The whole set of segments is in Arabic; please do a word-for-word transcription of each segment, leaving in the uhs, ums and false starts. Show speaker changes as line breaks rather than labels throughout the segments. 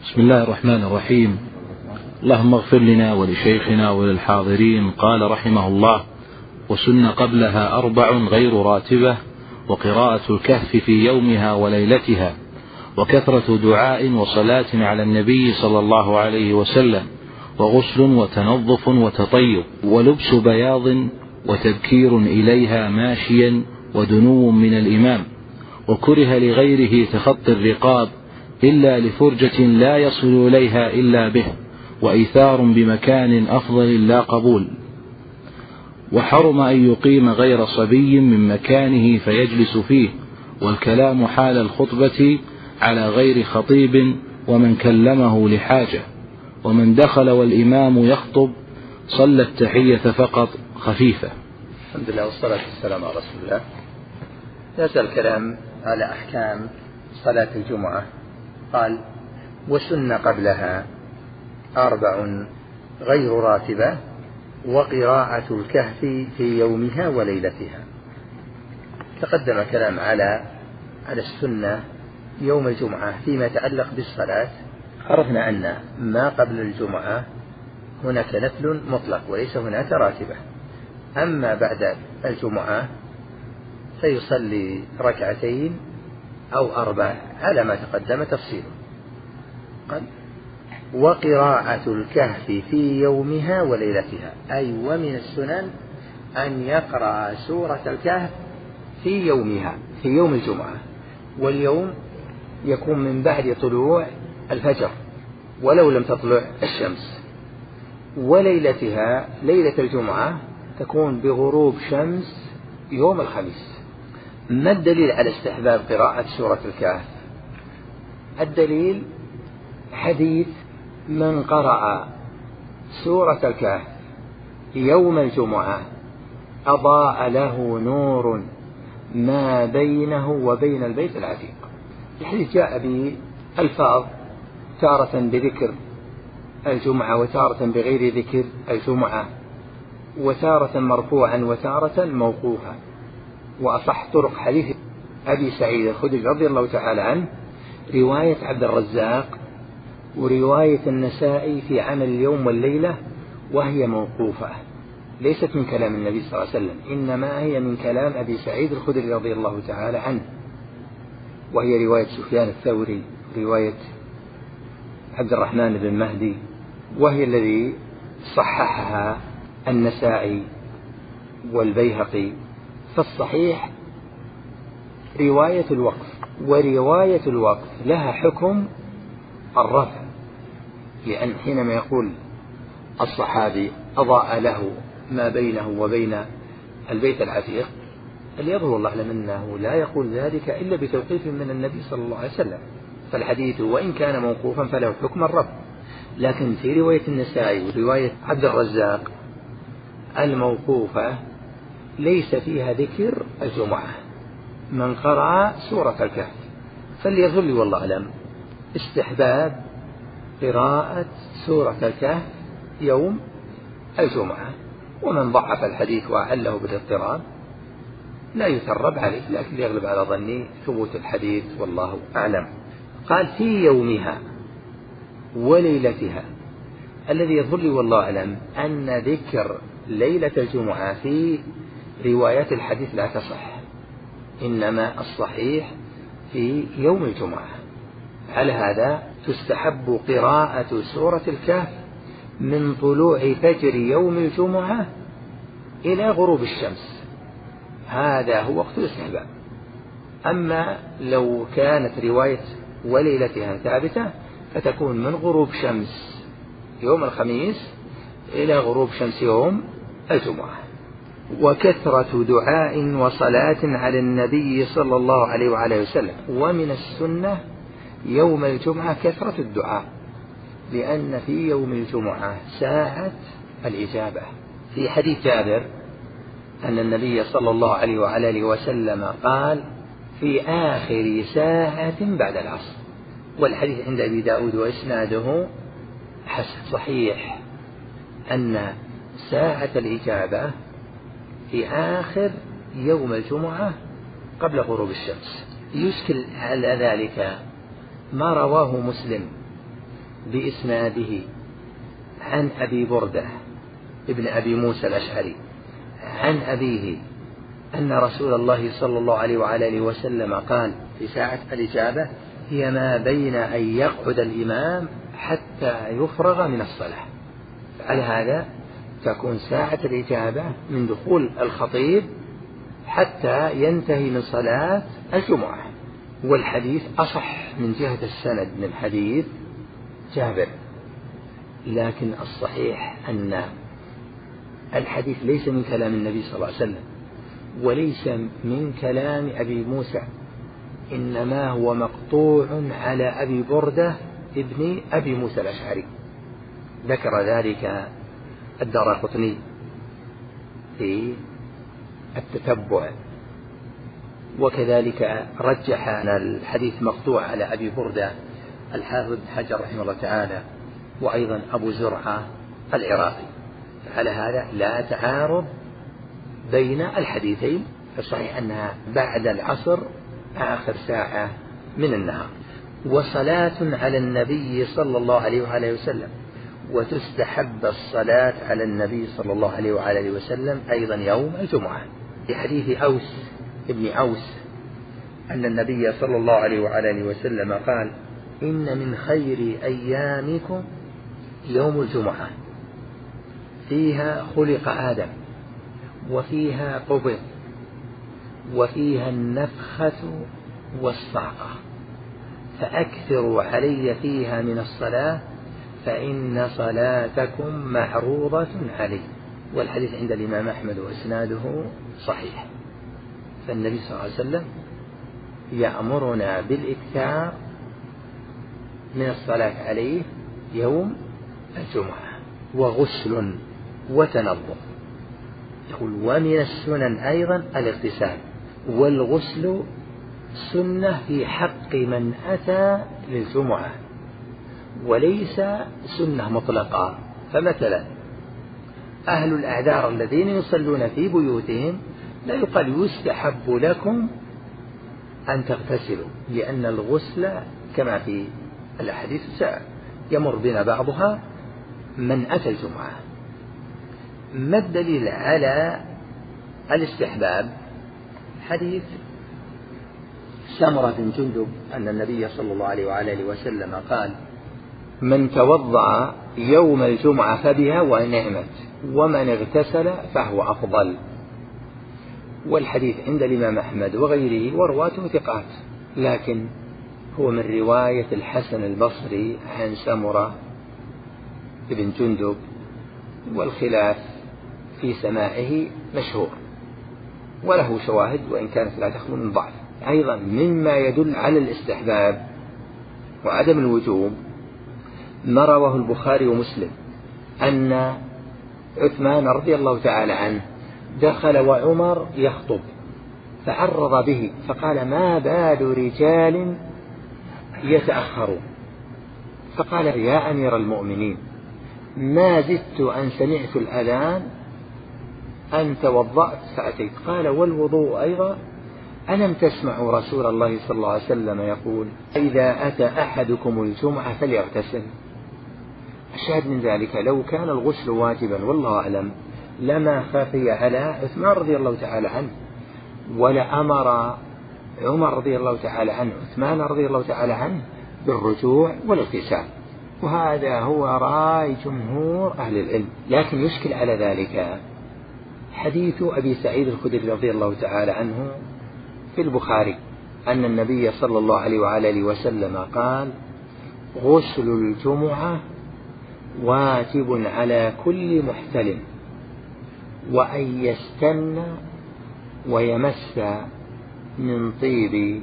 بسم الله الرحمن الرحيم. اللهم اغفر لنا ولشيخنا وللحاضرين. قال رحمه الله: وسن قبلها أربع غير راتبة، وقراءة الكهف في يومها وليلتها، وكثرة دعاء وصلاة على النبي صلى الله عليه وسلم، وغسل وتنظف وتطيب، ولبس بياض، وتبكير إليها ماشيا، ودنو من الإمام. وكره لغيره تخطي الرقاب إلا لفرجة لا يصل إليها إلا به، وإيثار بمكان أفضل لا قبول. وحرم أن يقيم غير صبي من مكانه فيجلس فيه، والكلام حال الخطبة على غير خطيب، ومن كلمه لحاجة. ومن دخل والإمام يخطب صلى التحية فقط خفيفة.
الحمد لله والصلاة والسلام على رسول الله. يزال الكلام على أحكام صلاة الجمعة. قال: وسن قبلها أربع غير راتبة، وقراءة الكهف في يومها وليلتها. تقدم الكلام على على السنة يوم الجمعة فيما يتعلق بالصلاة. عرفنا أن ما قبل الجمعة هناك نفل مطلق وليس هناك راتبة، أما بعد الجمعة فيصلي ركعتين أو أربع على ما تقدم تفصيله. قال: وقراءة الكهف في يومها وليلتها، أي ومن السنن أن يقرأ سورة الكهف في يومها، في يوم الجمعة. واليوم يكون من بعد طلوع الفجر ولو لم تطلع الشمس. وليلتها، ليلة الجمعة، تكون بغروب شمس يوم الخميس. ما الدليل على استحباب قراءة سورة الكهف؟ الدليل حديث: من قرأ سورة الكهف يوم الجمعة أضاء له نور ما بينه وبين البيت العتيق. الحديث جاء بألفاظ، تارة بذكر الجمعة وتارة بغير ذكر الجمعة، وتارة مرفوعا وتارة موقوفا. وأصح طرق حديث أبي سعيد الخدري رضي الله تعالى عنه رواية عبد الرزاق، ورواية النسائي في عمل اليوم والليلة، وهي موقوفة ليست من كلام النبي صلى الله عليه وسلم، إنما هي من كلام أبي سعيد الخدري رضي الله تعالى عنه، وهي رواية سفيان الثوري، رواية عبد الرحمن بن مهدي، وهي الذي صححها النسائي والبيهقي. فالصحيح رواية الوقف، ورواية الوقف لها حكم الرفع، لأن حينما يقول الصحابي أضاء له ما بينه وبين البيت العتيق، ليظهر الله أعلم أنه لا يقول ذلك إلا بتوقيف من النبي صلى الله عليه وسلم، فالحديث وإن كان موقوفا فله حكم الرفع. لكن في رواية النسائي ورواية عبد الرزاق الموقوفة ليس فيها ذكر الجمعة. من قرأ سورة الكهف فليظل والله أعلم استحباب قراءة سورة الكهف يوم الجمعة. ومن ضعف الحديث وأعله بالاضطراب لا يثرب عليه، لكن يغلب على ظني ثبوت الحديث والله أعلم. قال: في يومها وليلتها. الذي يظل والله أعلم أن ذكر ليلة الجمعة في روايات الحديث لا تصح، إنما الصحيح في يوم الجمعة. على هذا تستحب قراءة سورة الكهف من طلوع فجر يوم الجمعة إلى غروب الشمس، هذا هو وقت الاستحباب. أما لو كانت رواية وليلتها ثابتة فتكون من غروب شمس يوم الخميس إلى غروب شمس يوم الجمعة. وكثرة دعاء وصلاة على النبي صلى الله عليه وعلى وسلم. ومن السنة يوم الجمعة كثرة الدعاء، لأن في يوم الجمعة ساعة الإجابة. في حديث جابر أن النبي صلى الله عليه وعلى وسلم قال: في آخر ساعة بعد العصر. والحديث عند أبي داود وإسناده حسن صحيح، أن ساعة الإجابة في آخر يوم الجمعة قبل غروب الشمس. يشكل على ذلك ما رواه مسلم بإسناده عن أبي بردة ابن أبي موسى الأشعري عن أبيه أن رسول الله صلى الله عليه وعلى آله وسلم قال في ساعة الإجابة هي ما بين أن يقعد الإمام حتى يفرغ من الصلاة. على هذا تكون ساعة الإجابة من دخول الخطيب حتى ينتهي من صلاة الجمعة. والحديث أصح من جهة السند من حديث جابر، لكن الصحيح أن الحديث ليس من كلام النبي صلى الله عليه وسلم وليس من كلام أبي موسى، إنما هو مقطوع على أبي بردة ابن أبي موسى الأشعري. ذكر ذلك الدارقطني في التتبع، وكذلك رجح أن الحديث مقطوع على أبي بردة الحافظ بن حجر رحمه الله تعالى، وأيضا أبو زرعة العراقي. على هذا لا تعارض بين الحديثين، فصحيح أنها بعد العصر آخر ساعة من النهار. وصلاة على النبي صلى الله عليه وآله وسلم، وتستحب الصلاة على النبي صلى الله عليه وآله وسلم أيضا يوم الجمعة، في حديث أوس ابن أوس أن النبي صلى الله عليه وآله وسلم قال إن من خير أيامكم يوم الجمعة فيها خلق آدم وفيها قبض وفيها النفخة والصعقة، فأكثروا علي فيها من الصلاة فإن صلاتكم معروضة علي. والحديث عند الإمام أحمد وإسناده صحيح. فالنبي صلى الله عليه وسلم يأمرنا بالإكثار من الصلاة عليه يوم الجمعة، وغسل وتنظف. يقول ومن السنن أيضا الاغتسال، والغسل سنة في حق من أتى للجمعة وليس سنة مطلقة. فمثلا أهل الأعذار الذين يصلون في بيوتهم لا يقال يستحب لكم أن تغتسلوا، لأن الغسل كما في الأحاديث يمر بنا بعضها من أتى الجمعة. ما الدليل على الاستحباب؟ حديث سمرة بن جندب أن النبي صلى الله عليه وآله وسلم قال من توضأ يوم الجمعة فبها ونعمت، ومن اغتسل فهو أفضل. والحديث عند الإمام أحمد وغيره ورواته ثقات، لكن هو من رواية الحسن البصري عن سمرة بن جندب، والخلاف في سماعه مشهور وله شواهد وإن كانت لا تخلو من ضعف. أيضا مما يدل على الاستحباب وعدم الوجوب ما رواه البخاري ومسلم أن عثمان رضي الله تعالى عنه دخل وعمر يخطب فعرض به فقال ما بال رجال يتأخرون، فقال يا أمير المؤمنين ما زدت أن سمعت الأذان أن توضأت فأتيت. قال والوضوء أيضا ألم تسمعوا رسول الله صلى الله عليه وسلم يقول إذا أتى أحدكم الجمعة فليغتسل. الشاهد من ذلك لو كان الغسل واجبا والله أعلم لما خفي على عثمان رضي الله تعالى عنه، ولأمر عمر رضي الله تعالى عنه عثمان رضي الله تعالى عنه بالرجوع والاغتسال، وهذا هو رأي جمهور أهل العلم. لكن يشكل على ذلك حديث أبي سعيد الخدري رضي الله تعالى عنه في البخاري أن النبي صلى الله عليه وآله وسلم قال غسل الجمعة واجب على كل محتلم، وأن يستنى ويمس من طيب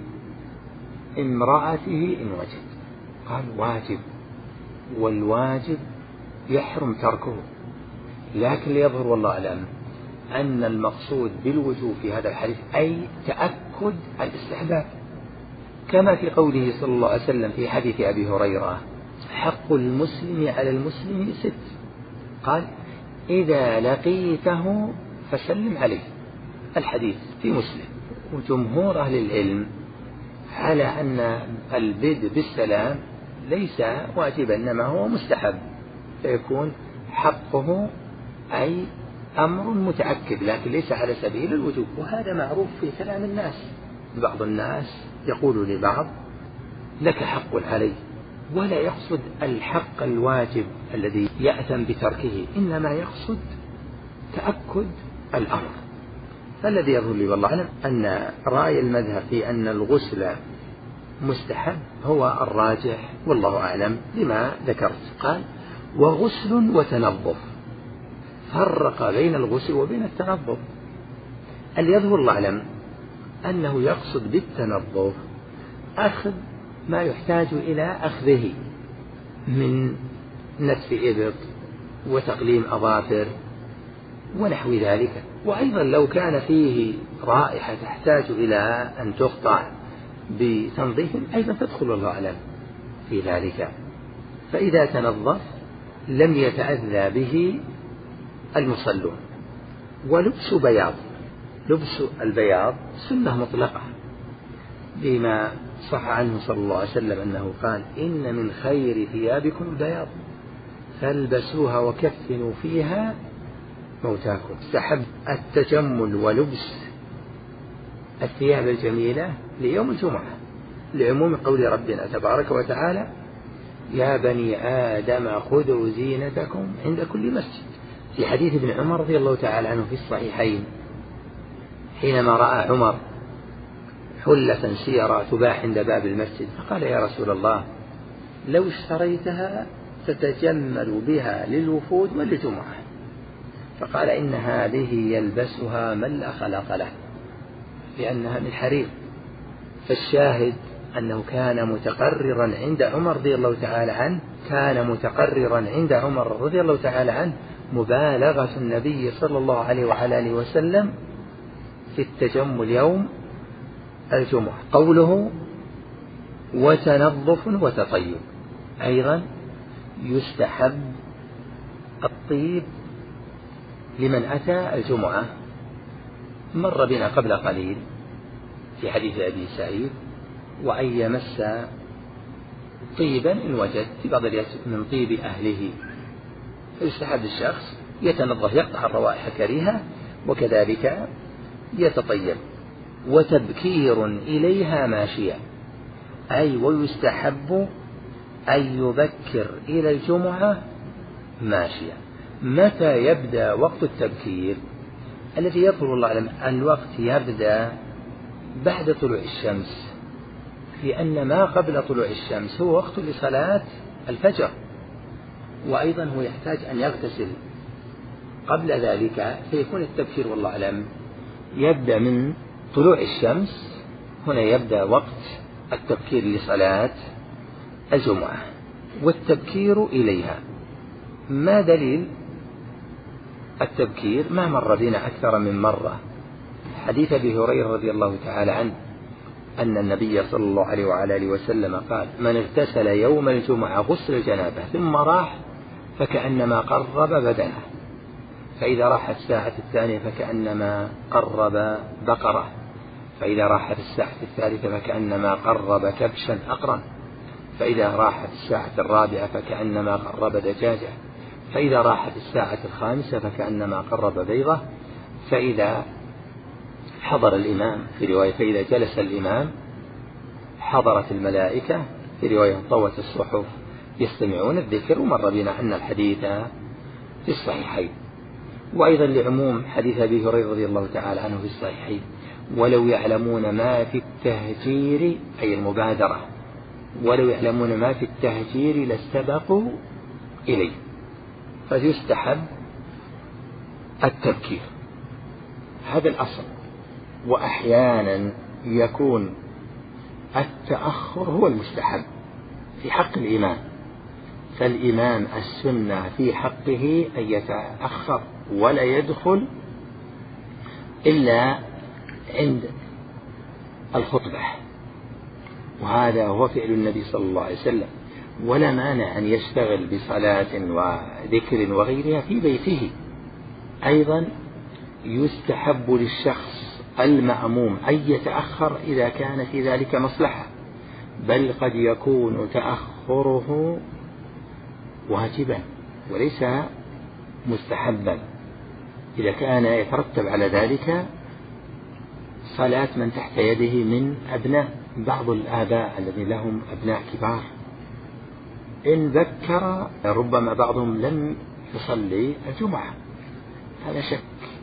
امرأته إن وجد. قال واجب، والواجب يحرم تركه، لكن ليظهر والله أعلم أن المقصود بالوجوب في هذا الحديث أي تأكد الاستحباب، كما في قوله صلى الله عليه وسلم في حديث أبي هريرة حق المسلم على المسلم ست، قال إذا لقيته فسلم عليه. الحديث في مسلم. وجمهور أهل العلم على أن البدء بالسلام ليس واجبا إنما هو مستحب، فيكون حقه أي أمر متأكد لكن ليس على سبيل الوجوب. وهذا معروف في كلام الناس، بعض الناس يقول لبعض لك حق علي، ولا يقصد الحق الواجب الذي يأثم بتركه، إنما يقصد تأكد الأمر. فالذي يظهر لي والله أعلم أن رأي المذهب في أن الغسل مستحب هو الراجح والله أعلم لما ذكرت. قال وغسل وتنظف، فرق بين الغسل وبين التنظف. اللي يظهر الله أعلم أنه يقصد بالتنظف أخذ ما يحتاج إلى أخذه من نتف إبط وتقليم أظافر ونحو ذلك. وأيضا لو كان فيه رائحة تحتاج إلى أن تقطع بتنظيف أيضا تدخل الله أعلم في ذلك. فإذا تنظف لم يتأذى به المصلون. ولبس بياض، لبس البياض سنة مطلقة لما صح عنه صلى الله عليه وسلم أنه قال إن من خير ثيابكم البياض فالبسوها وكفنوا فيها موتاكم. استحب التجمل ولبس الثياب الجميلة ليوم الجمعة لعموم قول ربنا تبارك وتعالى يا بني آدم خذوا زينتكم عند كل مسجد، في حديث ابن عمر رضي الله تعالى عنه في الصحيحين حينما رأى عمر حلة سيرة تباع عند باب المسجد فقال يا رسول الله لو اشتريتها تتجمل بها للوفود وللجمعة، فقال إن هذه يلبسها من لا خلق له لأنها من حرير. فالشاهد أنه كان متقررا عند عمر رضي الله تعالى عنه كان متقررا عند عمر رضي الله تعالى عنه مبالغة النبي صلى الله عليه وعلى آله وسلم في التجمل يوم الجمعة. قوله وتنظف وتطيب، أيضا يستحب الطيب لمن أتى الجمعة. مر بنا قبل قليل في حديث أبي سعيد وأن يمس طيبا إن وجد في بعض من طيب أهله، فيستحب الشخص يتنظف يقطع الروائح الكريهة وكذلك يتطيب. وتبكير إليها ماشيا، أي ويستحب أن يبكر إلى الجمعة ماشيا. متى يبدأ وقت التبكير؟ الذي يظهر الله أعلم أن الوقت يبدأ بعد طلوع الشمس، لأن ما قبل طلوع الشمس هو وقت لصلاة الفجر، وأيضا هو يحتاج أن يغتسل قبل ذلك، فيكون التبكير والله أعلم يبدأ من طلوع الشمس. هنا يبدأ وقت التبكير لصلاة الجمعة. والتبكير إليها، ما دليل التبكير؟ ما مر بنا أكثر من مرة حديث أبي هريرة رضي الله تعالى عنه أن النبي صلى الله عليه وعلى آله وسلم قال من اغتسل يوم الجمعة غسل الجنابة ثم راح فكأنما قرب بدنه، فإذا راحت الساعة الثانية فكأنما قرب بقرة، فإذا راحت الساعة الثالثة فكأنما قرب كبشا أقرا، فإذا راحت الساعة الرابعة فكأنما قرب دجاجة، فإذا راحت الساعة الخامسة فكأنما قرب بيضة، فإذا حضر الإمام في رواية فإذا جلس الإمام حضرت الملائكة في رواية طوت الصحف يستمعون الذكر. ومر بنا أن الحديث في الصحيحين. وأيضا لعموم حديث أبي هريرة رضي الله تعالى عنه في الصحيحين ولو يعلمون ما في التهجير أي المبادرة، ولو يعلمون ما في التهجير لاستبقوا إليه. فيستحب التبكير، هذا الأصل. وأحيانا يكون التأخر هو المستحب في حق الإمام، فالإمام السنة في حقه أن يتأخر ولا يدخل إلا عند الخطبة، وهذا هو فعل النبي صلى الله عليه وسلم. ولا مانع أن يشتغل بصلاة وذكر وغيرها في بيته. أيضا يستحب للشخص المأموم أن يتأخر إذا كان في ذلك مصلحة، بل قد يكون تأخر تأخره واجبا وليس مستحبا إذا كان يترتب على ذلك صلاة من تحت يده من أبناء بعض الآباء الذين لهم أبناء كبار، إن ذكر ربما بعضهم لم يصلي الجمعة، هذا شك،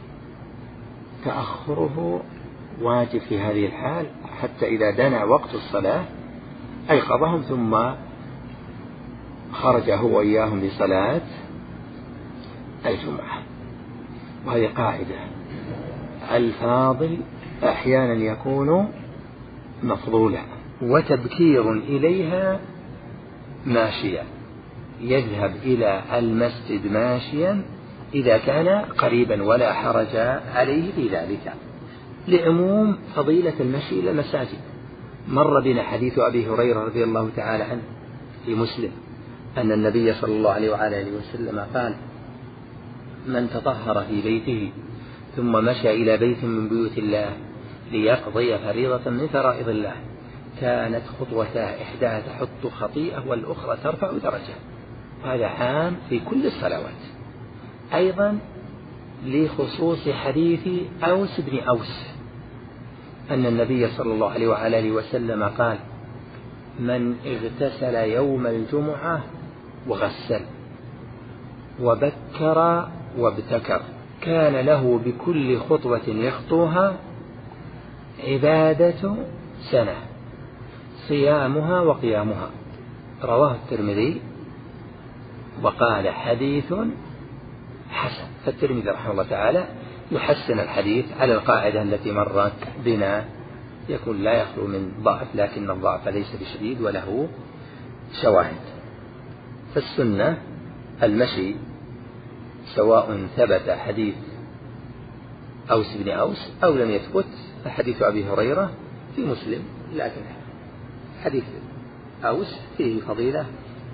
تأخره واجب في هذه الحال حتى إذا دنا وقت الصلاة أيقظهم ثم خرج هو وإياهم لصلاة الجمعة. وهذه قاعدة، الفاضل أحيانا يكون مفضولا، وتبكير إليها ماشيا، يذهب إلى المسجد ماشيا إذا كان قريبا ولا حرج عليه في ذلك، لعموم فضيلة المشي إلى المساجد. مر بنا حديث أبي هريرة رضي الله تعالى عنه في مسلم أن النبي صلى الله عليه وعلى آله وسلم قال: من تطهر في بيته ثم مشى إلى بيت من بيوت الله ليقضي فريضة من فرائض الله كانت خطوتاه إحداها تحط خطيئة والأخرى ترفع درجة. هذا عام في كل الصلوات. أيضا لخصوص حديث أوس بن أوس أن النبي صلى الله عليه وعلى آله وسلم قال: من اغتسل يوم الجمعة وغسل وبكر وابتكر كان له بكل خطوة يخطوها عبادة سنة صيامها وقيامها. رواه الترمذي وقال حديث حسن. فالترمذي رحمه الله تعالى يحسن الحديث على القاعدة التي مرت بنا، يكون لا يخلو من ضعف لكن الضعف ليس بشديد وله شواهد. فالسنة المشي، سواء ثبت حديث أوس بن أوس أو لم يثبت، فحديث أبي هريرة في مسلم، لكن حديث أوس فيه فضيلة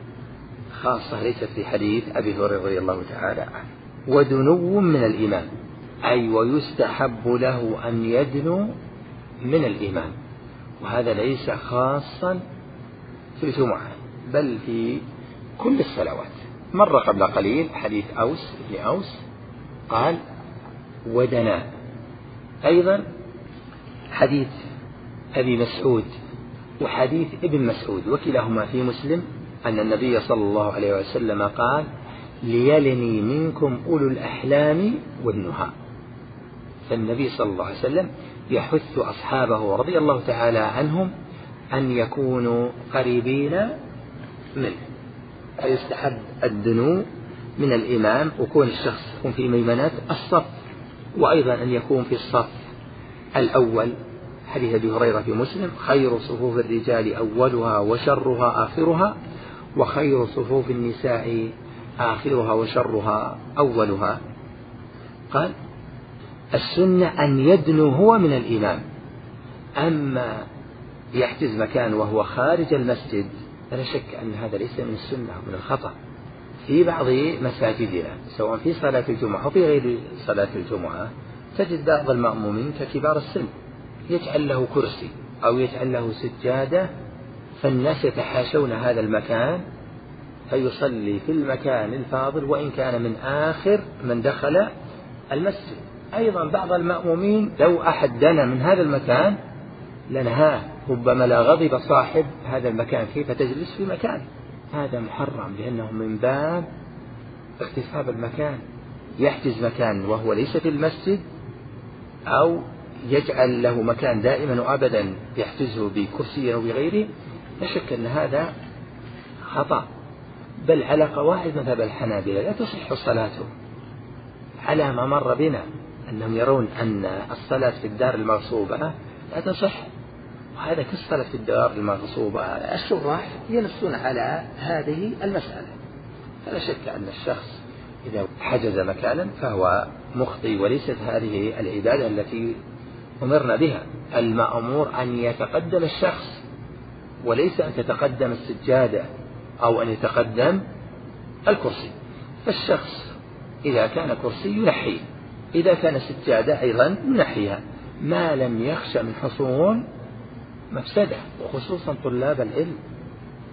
خاصة ليست في حديث أبي هريرة رضي الله تعالى عنه. ودنو من الإمام، أي ويستحب له أن يدنو من الإمام، وهذا ليس خاصا في الجمعة بل في كل الصلوات. مر قبل قليل حديث أوس بن أوس قال: ودنا. أيضا حديث أبي مسعود وحديث ابن مسعود وكلاهما في مسلم أن النبي صلى الله عليه وسلم قال: ليلني منكم أولو الأحلام والنهى. فالنبي صلى الله عليه وسلم يحث أصحابه رضي الله تعالى عنهم أن يكونوا قريبين منه، فيستحب الدنو من الإمام وكون الشخص يكون في ميمنات الصف، وأيضا أن يكون في الصف الأول. حديث أبي هريرة في مسلم: خير صفوف الرجال أولها وشرها آخرها، وخير صفوف النساء آخرها وشرها أولها. قال: السنة أن يدنو هو من الإمام، أما يحجز مكان وهو خارج المسجد فلا شك أن هذا ليس من السنة ومن الخطأ. في بعض مساجدنا سواء في صلاة الجمعة أو في غير صلاة الجمعة تجد بعض المأمومين ككبار السن يجعل له كرسي أو يجعل له سجادة، فالناس يتحاشون هذا المكان فيصلي في المكان الفاضل وإن كان من آخر من دخل المسجد. أيضا بعض المأمومين لو أحد دنا من هذا المكان لنهاه، ربما لا غضب صاحب هذا المكان: كيف تجلس في مكان هذا محرم، لأنه من باب اغتصاب المكان. يحجز مكان وهو ليس في المسجد أو يجعل له مكان دائما وأبدا يحجزه بكرسي أو بغيره، لا شك أن هذا خطأ. بل على قواعد مذهب الحنابلة لا تصح صلاته، على ما مر بنا أنهم يرون أن الصلاة في الدار المغصوبة لا تصح، وهذا كالصلاة في الدار المغصوبة. الشراح ينصون على هذه المسألة. فلا شك أن الشخص إذا حجز مكانا فهو مخطئ، وليست هذه العبادة التي أمرنا بها. المأمور أن يتقدم الشخص وليس أن تتقدم السجادة أو أن يتقدم الكرسي. فالشخص إذا كان كرسي ينحيه، إذا كان سجادة أيضا ينحيها، ما لم يخشى من حصول مفسدة، وخصوصا طلاب العلم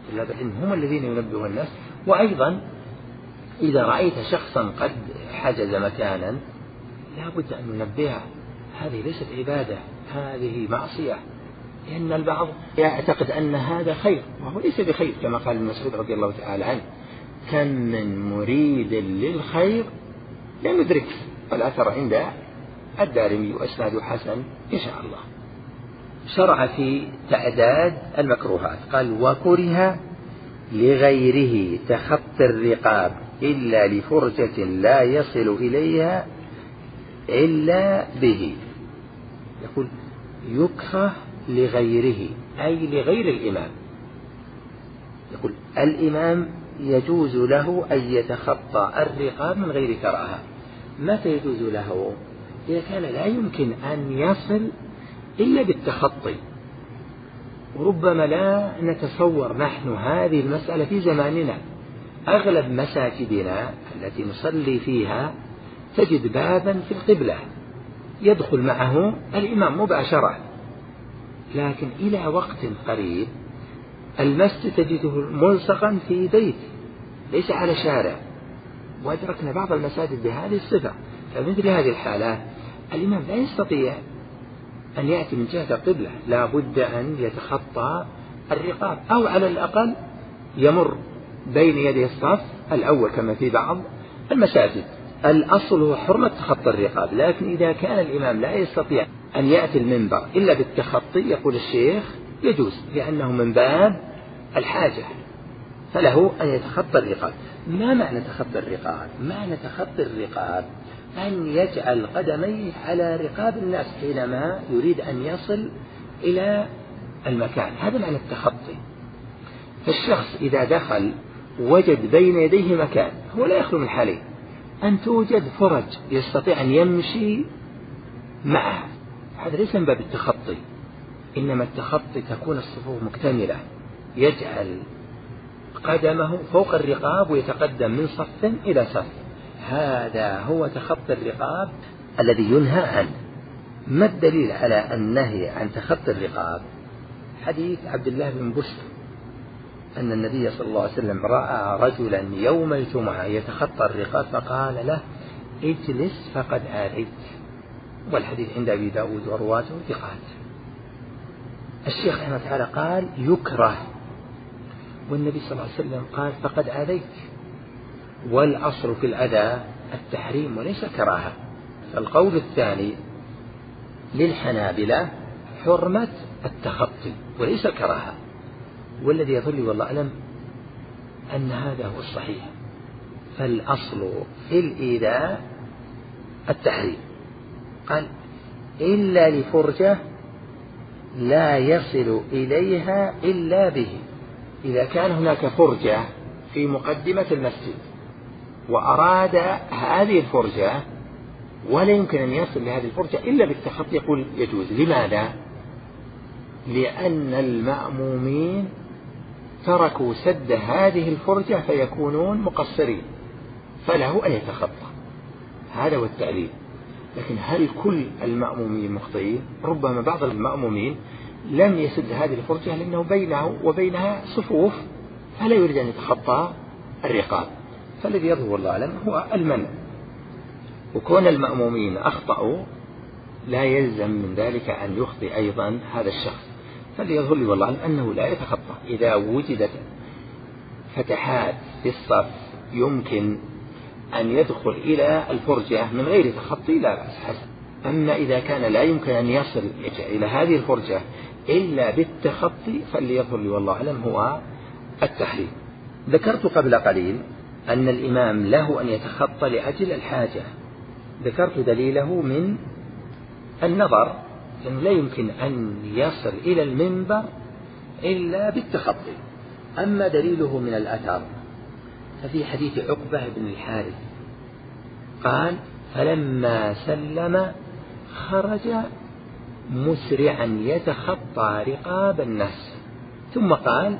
طلاب العلم هم الذين ينبهون الناس. وأيضا إذا رأيت شخصا قد حجز مكانا لا بد أن ننبهه، هذه ليست عبادة، هذه معصية، لأن البعض يعتقد أن هذا خير وهو ليس بخير، كما قال ابن مسعود رضي الله تعالى عنه: كم من مريد للخير لم يدرك. والأثر عند الدارمي وإسناده حسن إن شاء الله. شرع في تعداد المكروهات، قال: وكره لغيره تخطي الرقاب إلا لفرجة لا يصل إليها إلا به. يقول يكره لغيره أي لغير الإمام. يقول الإمام يجوز له أن يتخطى الرقاب من غير كراهة. متى يجوز له؟ إذا كان لا يمكن أن يصل إلا بالتخطي. وربما لا نتصور نحن هذه المسألة في زماننا. أغلب مساجدنا التي نصلي فيها تجد بابا في القبلة يدخل معه الإمام مباشرة، لكن إلى وقت قريب المسجد تجده ملصقا في بيت ليس على شارع، وأدركنا بعض المساجد بهذه الصفة. فمثل هذه الحالة الإمام لا يستطيع أن يأتي من جهة القبلة، لا بد أن يتخطى الرقاب، أو على الأقل يمر بين يدي الصف الأول كما في بعض المساجد. الأصل هو حرمة تخطي الرقاب، لكن إذا كان الإمام لا يستطيع أن يأتي المنبر إلا بالتخطي، يقول الشيخ يجوز، لأنه من باب الحاجة، فله أن يتخطى الرقاب. ما معنى تخطي الرقاب؟ معنى تخطي الرقاب أن يجعل قدميه على رقاب الناس حينما يريد أن يصل إلى المكان، هذا معنى التخطي. فالشخص إذا دخل وجد بين يديه مكان، هو لا يخلو من حالين: أن توجد فرج يستطيع أن يمشي معها، هذا ليس من باب التخطي، إنما التخطي تكون الصفوف مكتملة، يجعل قدمه فوق الرقاب ويتقدم من صف إلى صف، هذا هو تخطي الرقاب الذي ينهى عنه. ما الدليل على النهي عن تخطي الرقاب؟ حديث عبد الله بن بسر أن النبي صلى الله عليه وسلم رأى رجلا يوم الجمعة يتخطى الرقاب فقال له: اجلس فقد آذيت. والحديث عند أبي داود ورواته ثقات. الشيخ رحمه الله تعالى قال يكره، والنبي صلى الله عليه وسلم قال فقد آذيت، والأصل في الأذى التحريم وليس كراهة. فالقول الثاني للحنابلة حرمة التخطي وليس كراهة، والذي يظل والله أعلم أن هذا هو الصحيح. فالأصل في الإيذاء التحريم. قال إلا لفرجة لا يصل إليها إلا به. إذا كان هناك فرجة في مقدمة المسجد وأراد هذه الفرجة ولا يمكن أن يصل لهذه الفرجة إلا بالتخطي، يقول يجوز. لماذا؟ لأن المأمومين تركوا سد هذه الفرجة فيكونون مقصرين، فله أن يتخطى، هذا هو التعليل. لكن هل كل المأمومين مخطئين؟ ربما بعض المأمومين لم يسد هذه الفرجة لأنه بينه وبينها صفوف فلا يريد أن يتخطى الرقاب، فالذي يظهر والله أعلم هو المنع. وكون المأمومين أخطأوا لا يلزم من ذلك أن يخطئ أيضا هذا الشخص، فالذي يظهر لي والله أعلم أنه لا يتخطى. إذا وجدت فتحات في الصف يمكن أن يدخل إلى الفرجة من غير تخطي لا بأس حسن. أما إذا كان لا يمكن أن يصل إلى هذه الفرجة إلا بالتخطي فاللي يظهر لي والله أعلم هو التحريم. ذكرت قبل قليل أن الإمام له أن يتخطى لأجل الحاجة، ذكرت دليله من النظر، لأنه لا يمكن أن يصل إلى المنبر إلا بالتخطي. أما دليله من الأثر ففي حديث عقبة بن الحارث قال فلما سلم خرج مسرعا يتخطى رقاب الناس، ثم قال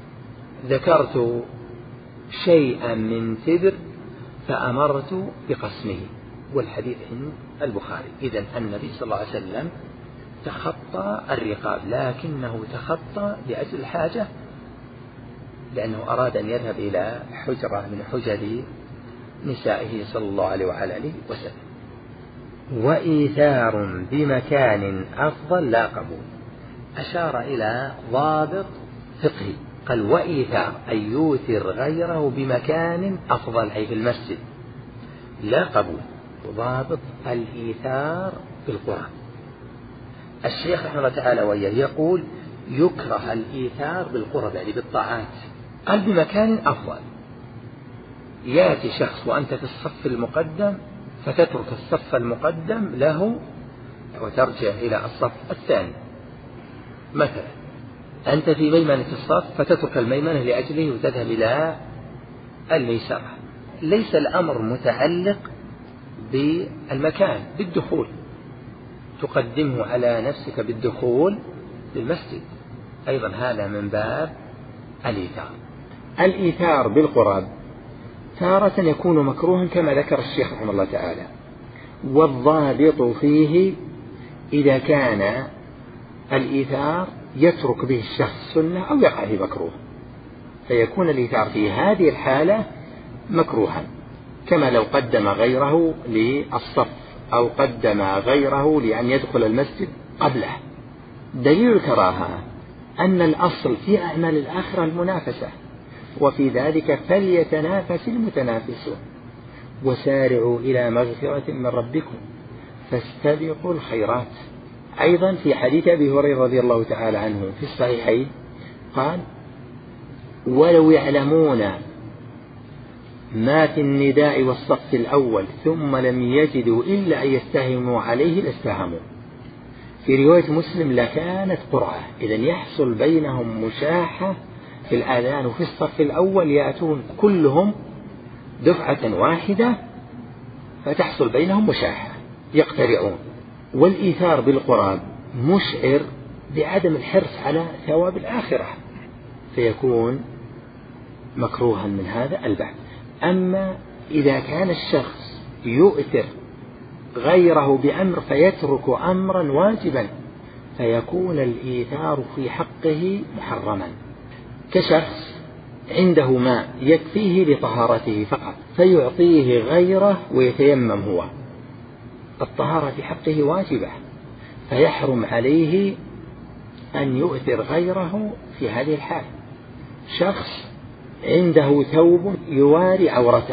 ذكرت شيئا من تبر فأمرت بقسمه، والحديث عند البخاري. إذن النبي صلى الله عليه وسلم تخطى الرقاب لكنه تخطى لأجل الحاجة لأنه أراد أن يذهب إلى حجرة من حجر نسائه صلى الله عليه وعلى آله وسلم. وإيثار بمكان أفضل لا قبول، أشار إلى ضابط فقهي، قال وإيثار أي يوثر غيره بمكان أفضل أي في المسجد لا قبول. ضابط الإيثار بالقرآن. الشيخ رحمه الله تعالى وإياه يقول يكره الإيثار بالقرب يعني بالطاعات، قال بمكان أفضل. يأتي شخص وأنت في الصف المقدم فتترك الصف المقدم له وترجع إلى الصف الثاني، مثلا أنت في ميمنة الصف فتترك الميمنة لأجله وتذهب إلى الميسرة. ليس الأمر متعلق بالمكان، بالدخول تقدمه على نفسك بالدخول للمسجد، أيضا هذا من باب الإيثار. الإيثار بالقرب تارة يكون مكروها كما ذكر الشيخ رحمه الله تعالى، والضابط فيه إذا كان الإيثار يترك به الشخص سنة أو يقع في مكروه، فيكون الإيثار في هذه الحالة مكروها، كما لو قدم غيره للصف أو قدم غيره لأن يدخل المسجد قبله. دليل الكراهة أن الأصل في أعمال الآخرة المنافسة، وفي ذلك فليتنافس المتنافسون، وسارعوا إلى مغفرة من ربكم فاستبقوا الخيرات. أيضا في حديث أبي هريرة رضي الله تعالى عنه في الصحيحين قال ولو يعلمون ما في النداء والصف الأول ثم لم يجدوا إلا أن يستهموا عليه لاستهموا. في رواية مسلم لكانت قرعة، إذن يحصل بينهم مشاحة في الآذان، وفي الصف الأول يأتون كلهم دفعة واحدة فتحصل بينهم مشاحة يقترعون. والإيثار بالقراب مشعر بعدم الحرص على ثواب الآخرة، فيكون مكروها من هذا الباب. أما إذا كان الشخص يؤثر غيره بأمر فيترك أمرا واجبا فيكون الإيثار في حقه محرما، كشخص عنده ماء يكفيه لطهارته فقط فيعطيه غيره ويتيمم هو، الطهارة في حقه واجبة، فيحرم عليه أن يؤثر غيره في هذه الحال. شخص عنده ثوب يواري عورته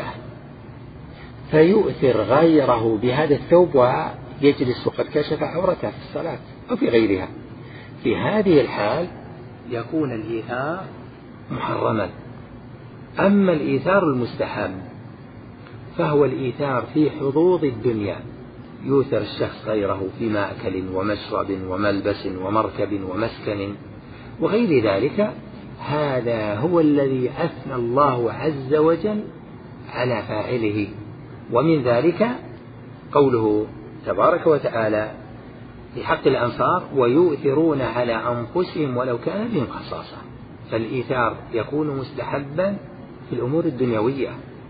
فيؤثر غيره بهذا الثوب ويجلس وقد كشف عورته في الصلاة أو في غيرها، في هذه الحال يكون الإيثار محرما. أما الإيثار المستحب فهو الإيثار في حظوظ الدنيا، يؤثر الشخص غيره في مأكل ومشرب وملبس ومركب ومسكن وغير ذلك، هذا هو الذي أثنى الله عز وجل على فاعله. ومن ذلك قوله تبارك وتعالى في حق الأنصار ويؤثرون على أنفسهم ولو كان بهم خصاصة. فالإيثار يكون مستحبا في الأمور الدنيوية،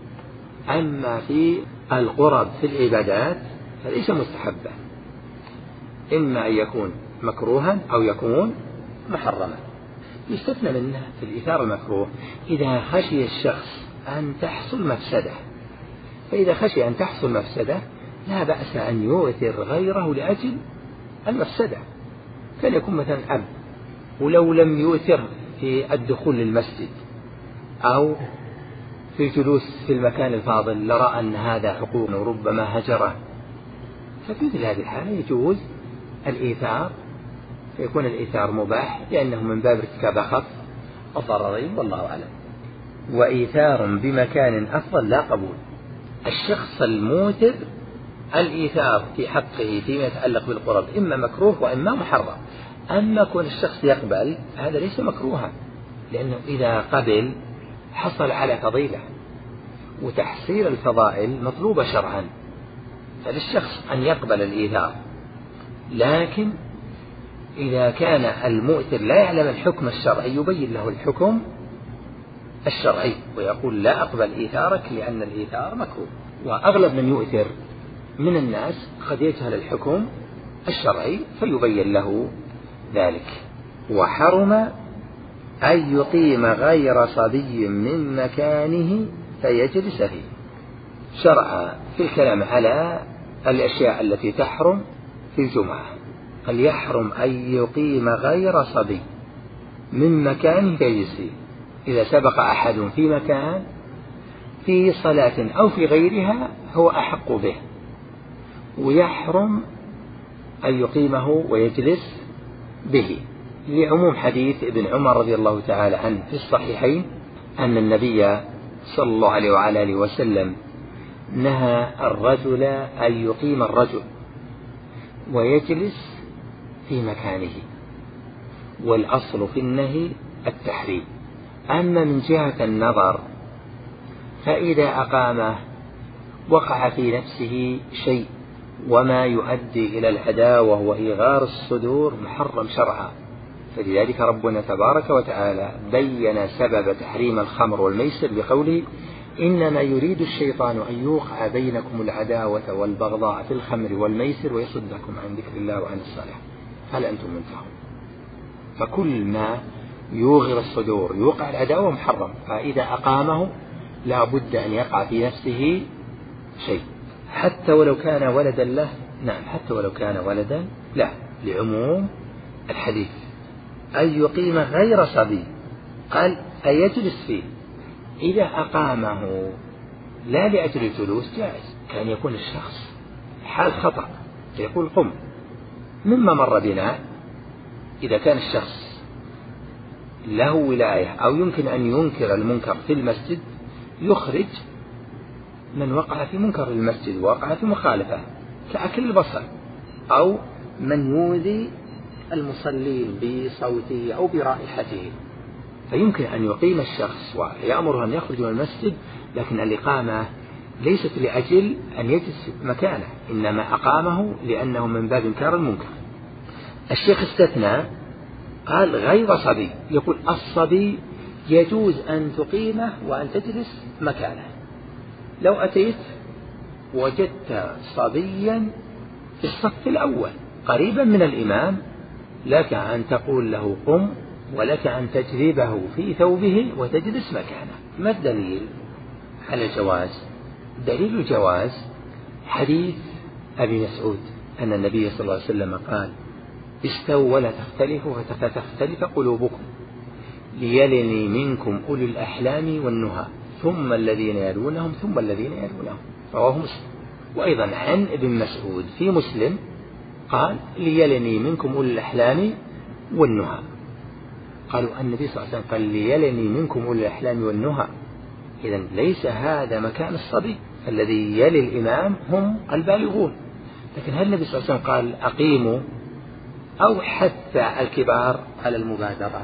أما في القرب في العبادات فليس مستحبا، إما أن يكون مكروها أو يكون محرما. يستثنى منه في الإيثار المكروه إذا خشي الشخص أن تحصل مفسدة، فإذا خشي أن تحصل مفسدة لا بأس أن يؤثر غيره لأجل المفسدة، فليكن مثلا أب ولو لم يؤثر في الدخول للمسجد أو في الجلوس في المكان الفاضل لرأى أن هذا حقوق وربما هجره، ففي مثل هذه الحالة يجوز الإيثار، فيكون الإيثار مباح لأنه من باب ارتكاب أخف الضررين والله أعلم. وإيثار بمكان أفضل لا قبول. الشخص الموثر الإيثار في حقه فيما يتعلق بالقرب إما مكروه وإما محرم. أما كون الشخص يقبل هذا ليس مكروها، لأنه إذا قبل حصل على فضيلة، وتحصيل الفضائل مطلوبة شرعا، فللشخص أن يقبل الإيثار. لكن إذا كان المؤثر لا يعلم الحكم الشرعي يبين له الحكم الشرعي ويقول لا أقبل إيثارك لأن الإيثار مكروه. وأغلب من يؤثر من الناس قد يجهل الحكم الشرعي فيبين له ذلك. وحرم أن يقيم غير صبي من مكانه فيجلس فيه. شرع في الكلام على الأشياء التي تحرم في الجمعة، قال يحرم أن يقيم غير صبي من مكانه فيجلس فيه. إذا سبق أحد في مكان في صلاة أو في غيرها هو أحق به، ويحرم أن يقيمه ويجلس به، لعموم حديث ابن عمر رضي الله تعالى عنه في الصحيحين أن النبي صلى الله عليه وعلى آله وسلم نهى الرجل أن يقيم الرجل ويجلس في مكانه، والأصل في النهي التحريم. أما من جهة النظر فإذا أقامه وقع في نفسه شيء وما يؤدي إلى العداوة وإغار الصدور محرم شرعا، فلذلك ربنا تبارك وتعالى بين سبب تحريم الخمر والميسر بقوله إنما يريد الشيطان أن يوقع بينكم العداوة والبغضاء في الخمر والميسر ويصدكم عن ذكر الله وعن الصلاة هل أنتم منتهون. فكل ما يوغر الصدور يوقع العداوة محرم، فإذا أقامه لا بد أن يقع في نفسه شيء حتى ولو كان ولدا له. نعم حتى ولو كان ولدا لا، لعموم الحديث. أن يقيم غير صبي قال أن يجلس فيه. إذا أقامه لا لأجل الجلوس جائز، كان يكون الشخص حال خطأ يقول قم. مما مر بنا إذا كان الشخص له ولاية أو يمكن أن ينكر المنكر في المسجد يخرج من وقع في منكر المسجد ووقع في مخالفة كأكل البصل، أو من يؤذي المصلين بصوته أو برائحته، فيمكن أن يقيم الشخص ويأمره أن يخرج من المسجد، لكن الإقامة ليست لأجل أن يجلس مكانه، إنما أقامه لأنه من باب إنكار المنكر. الشيخ استثنى قال غير صبي، يقول الصبي يجوز أن تقيمه وأن تجلس مكانه. لو أتيت وجدت صبيا في الصف الأول قريبا من الإمام لك أن تقول له قم، ولك أن تجذبه في ثوبه وتجلس مكانه. ما الدليل على الجواز؟ دليل الجواز حديث أبي مسعود أن النبي صلى الله عليه وسلم قال استووا ولا تختلفوا فتختلف قلوبكم ليلني منكم أولي الأحلام والنهى ثم الذين يلونهم ثم الذين يلونهم، رواه مسلم. وأيضا عن ابن مسعود في مسلم قال ليلني منكم أولي الأحلام والنهى. قالوا النبي صلى الله عليه وسلم قال ليلني منكم أولي الأحلام والنهى، إذن ليس هذا مكان الصبي، الذي يلي الإمام هم البالغون. لكن هل النبي صلى الله عليه وسلم قال أقيموا أو حث الكبار على المبادرة؟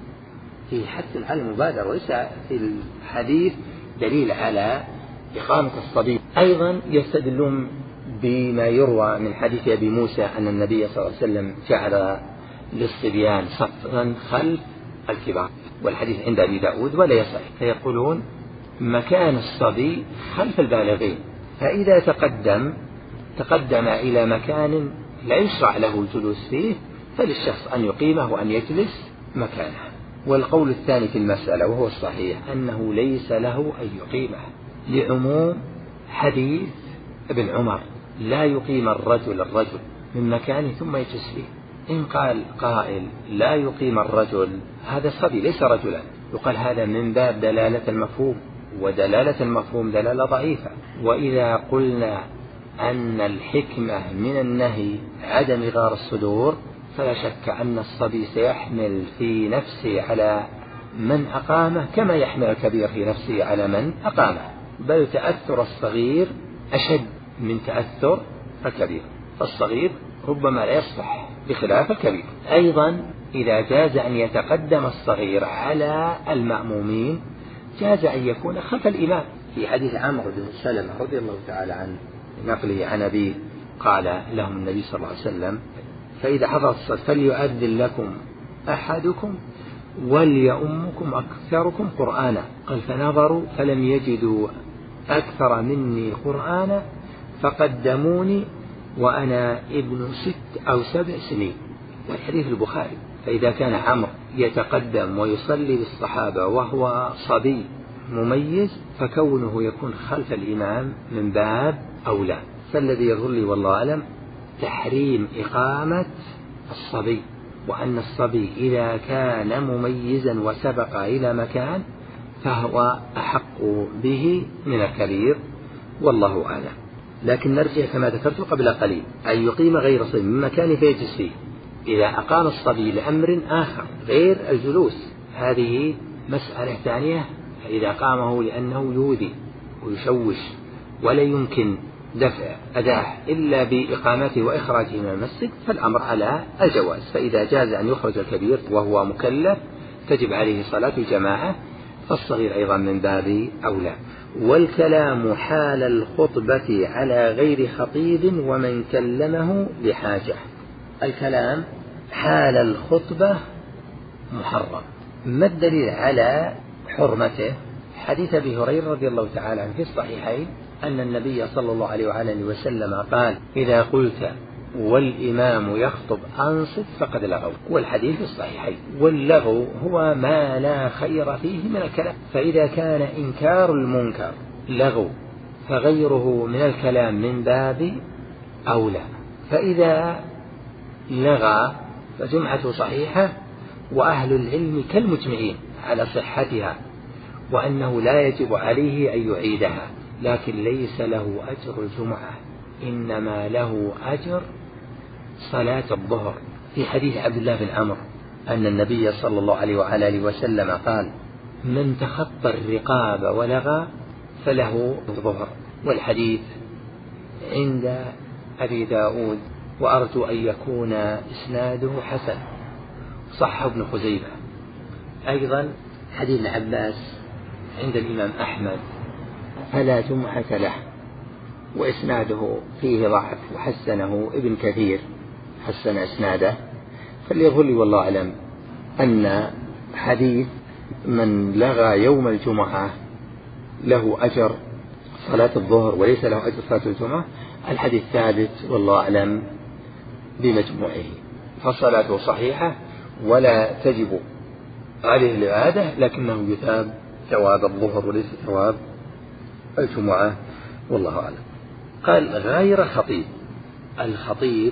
في حث على المبادرة، وليس في الحديث دليل على إقامة الصبي. أيضا يستدلون بما يروى من حديث أبي موسى أن النبي صلى الله عليه وسلم جعل للصبيان صفا خلف الكبار، والحديث عند أبي داود ولا يصح، فيقولون مكان الصبي خلف البالغين، فإذا تقدم تقدم إلى مكان لا يشرع له الجلوس فيه فللشخص أن يقيمه وأن يجلس مكانه. والقول الثاني في المسألة وهو الصحيح أنه ليس له أن يقيمه، لعموم حديث ابن عمر لا يقيم الرجل الرجل من مكانه ثم يجلس فيه. إن قال قائل لا يقيم الرجل هذا صبي ليس رجلا، يقال هذا من باب دلالة المفهوم، ودلالة المفهوم دلالة ضعيفة. وإذا قلنا أن الحكمة من النهي عدم غار الصدور فلا شك أن الصبي سيحمل في نفسه على من أقامه كما يحمل الكبير في نفسه على من أقامه، بل تأثر الصغير أشد من تأثر الكبير، فالصغير ربما لا يصلح بخلاف الكبير. أيضا إذا جاز أن يتقدم الصغير على المأمومين جاز أن يكون خلف الإمام. في حديث عمرو بن سلمة رضي الله تعالى عنه نقله عن أبيه قال لهم النبي صلى الله عليه وسلم فإذا حضرت الصلاة فليؤذن لكم أحدكم وليؤمكم أكثركم قرآنا، قال فنظروا فلم يجدوا أكثر مني قرآنا فقدموني وأنا ابن ست أو سبع سنين، والحديث البخاري. فإذا كان عمرو يتقدم ويصلي بالصحابة وهو صبي مميز فكونه يكون خلف الإمام من باب أولى. فالذي يظهر لي والله أعلم تحريم إقامة الصبي، وأن الصبي إذا كان مميزا وسبق إلى مكان فهو أحق به من الكبير والله أعلم. لكن نرجع كما ذكرت قبل قليل أن يقيم غير صبي من مكان فيجلس فيه. إذا أقام الصبي لأمر آخر غير الجلوس هذه مسألة ثانية، فإذا قامه لأنه يؤذي ويشوش ولا يمكن دفع أداه إلا بإقامته وإخراجه من المسجد فالأمر على الجواز. فإذا جاز أن يخرج الكبير وهو مكلف تجب عليه صلاة الجماعة، فالصغير أيضا من باب أولى. والكلام حال الخطبة على غير خطيب ومن كلمه لحاجة. الكلام حال الخطبة محرم. ما الدليل على حرمته؟ حديث أبي هريرة رضي الله تعالى عنه في الصحيحين أن النبي صلى الله عليه وآله وسلم قال: إذا قلت والإمام يخطب أنصت فقد لغوا. والحديث في الصحيحين. واللغو هو ما لا خير فيه من الكلام، فإذا كان إنكار المنكر لغو فغيره من الكلام من باب أولى. فإذا لغى فجمعة صحيحة، وأهل العلم كالمجمعين على صحتها وأنه لا يجب عليه أن يعيدها، لكن ليس له أجر الجمعة، إنما له أجر صلاة الظهر. في حديث عبد الله بن عمرو أن النبي صلى الله عليه وآله وسلم قال: من تخطى الرقاب ولغى فله الظهر. والحديث عند أبي داود، وأرجو أن يكون إسناده حسن، صح ابن خزيمة. أيضا حديث العباس عند الإمام أحمد فلا جمعة له، وإسناده فيه ضعف وحسنه ابن كثير، حسن إسناده. فليظهر لي والله أعلم أن حديث من لغى يوم الجمعة له أجر صلاة الظهر وليس له أجر صلاة الجمعة، الحديث ثابت والله أعلم بمجموعه، فصلاته صحيحة ولا تجب عليه العادة، لكنه يثاب ثواب الظهر وليس ثواب الجمعة والله أعلم. قال: غير خطيب. الخطيب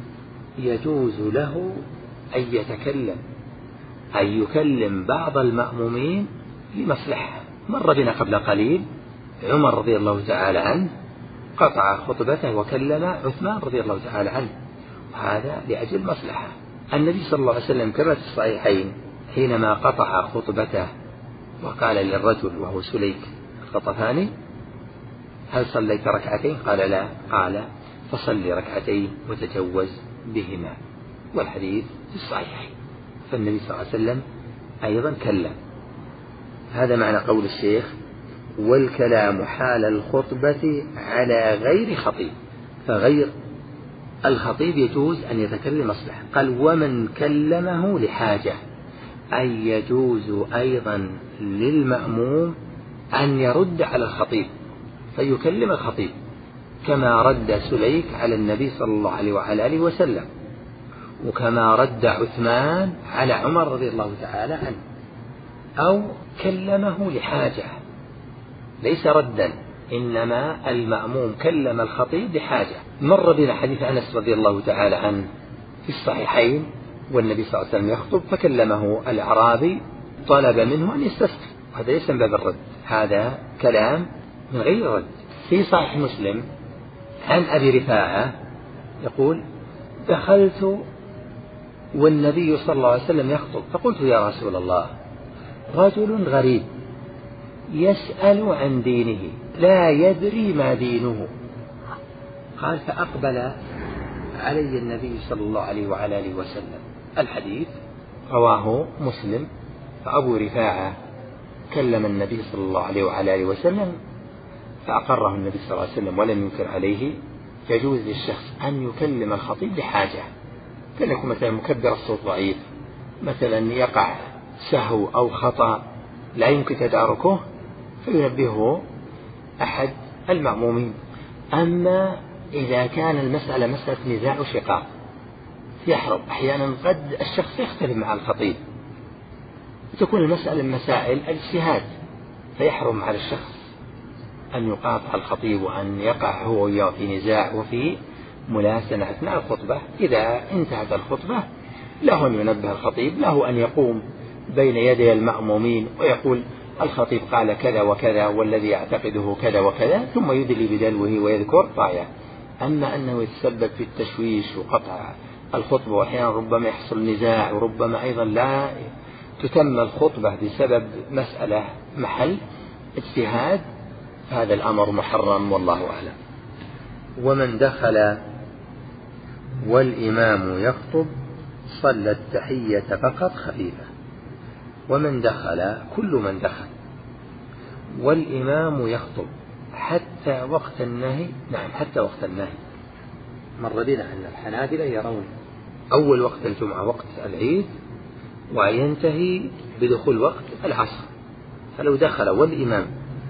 يجوز له أن يتكلم، أن يكلم بعض المأمومين لمصلحة. مر بنا قبل قليل عمر رضي الله تعالى عنه قطع خطبته وكلم عثمان رضي الله تعالى عنه، وهذا لأجل مصلحة. النبي صلى الله عليه وسلم كما في الصحيحين حينما قطع خطبته وقال للرجل وهو سليك الغطفاني: هل صليت ركعتين؟ قال: لا. قال: فصلي ركعتين وتجوز بهما. والحديث في الصحيحين. فالنبي صلى الله عليه وسلم أيضا كلم. هذا معنى قول الشيخ: والكلام حال الخطبة على غير خطيب. فغير الخطيب يجوز أن يتكلم مصلحة. قال: ومن كلمه لحاجة، أي يجوز أيضا للمأموم أن يرد على الخطيب فيكلم الخطيب، كما رد سليك على النبي صلى الله عليه وعلى آله وسلم، وكما رد عثمان على عمر رضي الله تعالى عنه، أو كلمه لحاجة ليس ردا، إنما المأموم كلم الخطيب لحاجة. مر بنا حديث أنس رضي الله تعالى عنه في الصحيحين، والنبي صلى الله عليه وسلم يخطب فكلمه الأعرابي طلب منه أن يستسقي، وهذا ليس من باب الرد، هذا كلام من غير رد. في صحيح مسلم عن أبي رفاعة يقول: دخلت والنبي صلى الله عليه وسلم يخطب، فقلت: يا رسول الله، رجل غريب يسأل عن دينه لا يدري ما دينه. قال: فأقبل علي النبي صلى الله عليه وعلى آله وسلم. الحديث رواه مسلم. فأبو رفاعة كلم النبي صلى الله عليه وعلى آله وسلم فأقره النبي صلى الله عليه وسلم ولم ينكر عليه. يجوز للشخص أن يكلم الخطيب لحاجة، كان يكون مثلا مكبر الصوت ضعيف، مثلا يقع سهو أو خطأ لا يمكن تداركه فينبهه أحد المأمومين. أما إذا كان المسألة مسألة نزاع وشقاق يحرم. أحيانا قد الشخص يختلف مع الخطيب، تكون المسألة من مسائل الاجتهاد، فيحرم على الشخص أن يقاطع الخطيب وأن يقع هو وياه في نزاع وفي ملاسنة أثناء الخطبة. إذا انتهت الخطبة له أن ينبه الخطيب، له أن يقوم بين يدي المأمومين ويقول الخطيب قال كذا وكذا والذي يعتقده كذا وكذا، ثم يدلي بدلوه ويذكر طاية. أما أنه يتسبب في التشويش وقطع الخطبة، وأحيانا ربما يحصل نزاع، وربما أيضا لا تتم الخطبة بسبب مسألة محل اجتهاد، هذا الأمر محرم والله أعلم. ومن دخل والإمام يخطب صلى التحية فقط خفيفة. ومن دخل كل من دخل والإمام يخطب حتى وقت النهي، نعم حتى وقت النهي. مر بنا أن الحنابلة يرون أول وقت الجمعة وقت العيد وينتهي بدخول وقت العصر، فلو دخل والإمام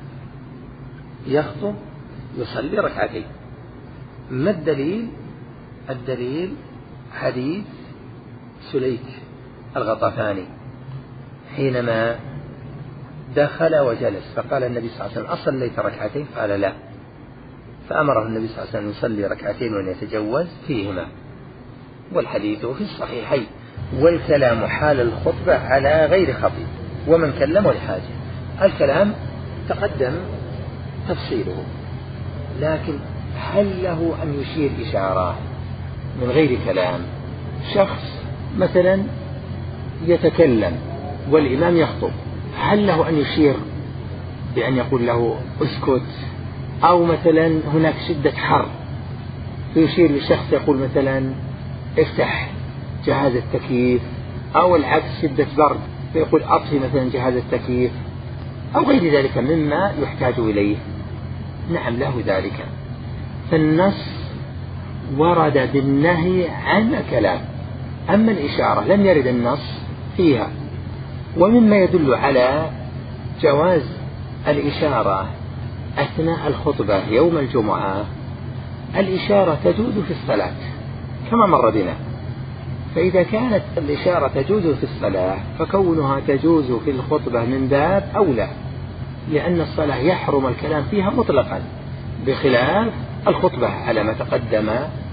يخطب يصلي ركعتين. ما الدليل؟ الدليل حديث سليك الغطفاني حينما دخل وجلس فقال النبي صلى الله عليه وسلم أصليت ركعتين؟ قال لا، فأمره النبي صلى الله عليه وسلم يصلي ركعتين وأن يتجوز فيهما، والحديث في الصحيحين. والكلام حال الخطبة على غير خطيب، ومن كلمه لحاجة. الكلام تقدم تفصيله، لكن هل له أن يشير إشارة من غير كلام؟ شخص مثلا يتكلم والإمام يخطب، هل له أن يشير بأن يقول له اسكت؟ أو مثلا هناك شدة حر فيشير للشخص يقول مثلا افتح جهاز التكييف، أو العكس شدة برد فيقول أطفي مثلا جهاز التكييف، أو غير ذلك مما يحتاج إليه. نعم له ذلك. فالنص ورد بالنهي عن الكلام، أما الإشارة لم يرد النص فيها. ومما يدل على جواز الإشارة أثناء الخطبة يوم الجمعة الإشارة تجوز في الصلاة كما مر بنا. فإذا كانت الإشارة تجوز في الصلاة فكونها تجوز في الخطبة من باب أولى، لأن الصلاة يحرم الكلام فيها مطلقا بخلاف الخطبة على ما تقدم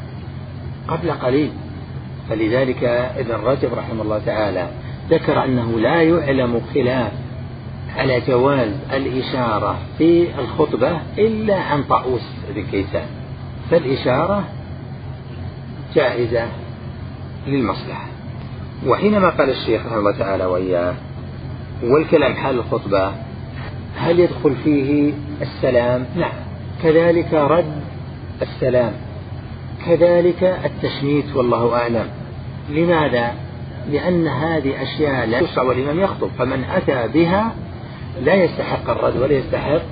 قبل قليل. فلذلك ابن رجب رحمه الله تعالى ذكر أنه لا يعلم خلاف على جواز الإشارة في الخطبة إلا عن طاووس بن كيسان، فالإشارة جائزة للمصلحة. وحينما قال الشيخ رحمه الله تعالى وإياه والكلام حال الخطبة هل يدخل فيه السلام؟ نعم، كذلك رد السلام، كذلك التشميت والله أعلم. لماذا؟ لأن هذه أشياء لا تشرع والإمام يخطب، فمن أتى بها لا يستحق الرد ولا يستحق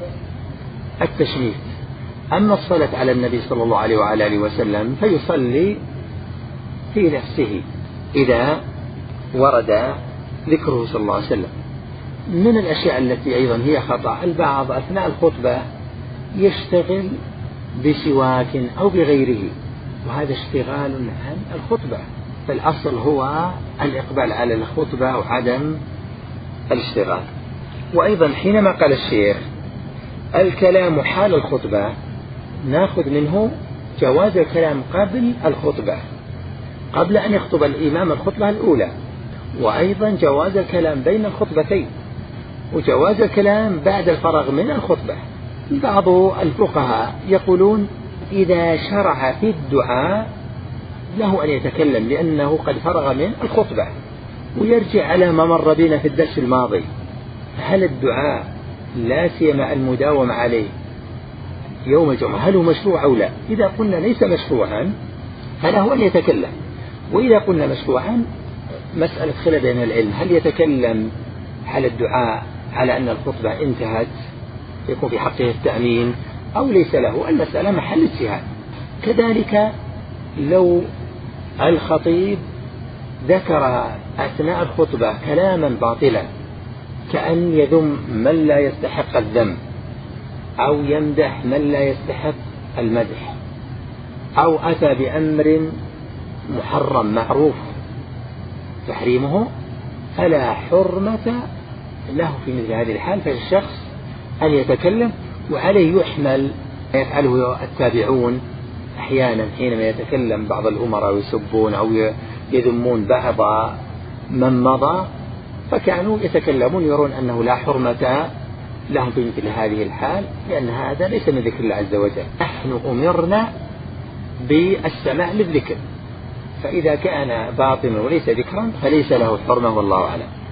التشميت. أما الصلاة على النبي صلى الله عليه وعلى آله وسلم فيصلي في نفسه إذا ورد ذكره صلى الله عليه وسلم. من الأشياء التي أيضا هي خطأ، البعض أثناء الخطبة يشتغل بسواك أو بغيره، وهذا اشتغال عن الخطبة، فالأصل هو الإقبال على الخطبة وعدم الاشتغال. وأيضا حينما قال الشيخ الكلام حال الخطبة ناخذ منه جواز الكلام قبل الخطبة، قبل أن يخطب الإمام الخطبة الأولى، وأيضا جواز الكلام بين الخطبتين، وجواز الكلام بعد الفراغ من الخطبة. بعض الفقهاء يقولون إذا شرع في الدعاء له أن يتكلم لأنه قد فرغ من الخطبة، ويرجع على ما مر بنا في الدرس الماضي، هل الدعاء لا سيما المداومة عليه يوم الجمعة هل هو مشروع أو لا؟ إذا قلنا ليس مشروعا فله أن يتكلم، وإذا قلنا مشروعا مسألة خلاف بين العلم، هل يتكلم حال الدعاء على أن الخطبة انتهت يكون في حقه التأمين أو ليس له؟ المسألة محل اجتهاد. كذلك لو الخطيب ذكر أثناء الخطبة كلاما باطلا كأن يذم من لا يستحق الذم، أو يمدح من لا يستحق المدح، أو أتى بأمر محرم معروف تحريمه فلا حرمة له في مثل هذه الحال، فالشخص أن يتكلم. وعليه يحمل ما يفعله التابعون أحيانا حينما يتكلم بعض الأمراء ويسبون أو يذمون بعض من مضى، فكانوا يتكلمون يرون أنه لا حرمة لهم في مثل هذه الحال، لأن هذا ليس من ذكر الله عز وجل. نحن أمرنا بالسماع للذكر، فإذا كان باطنا وليس ذكرا فليس له حرمة، والله أعلم.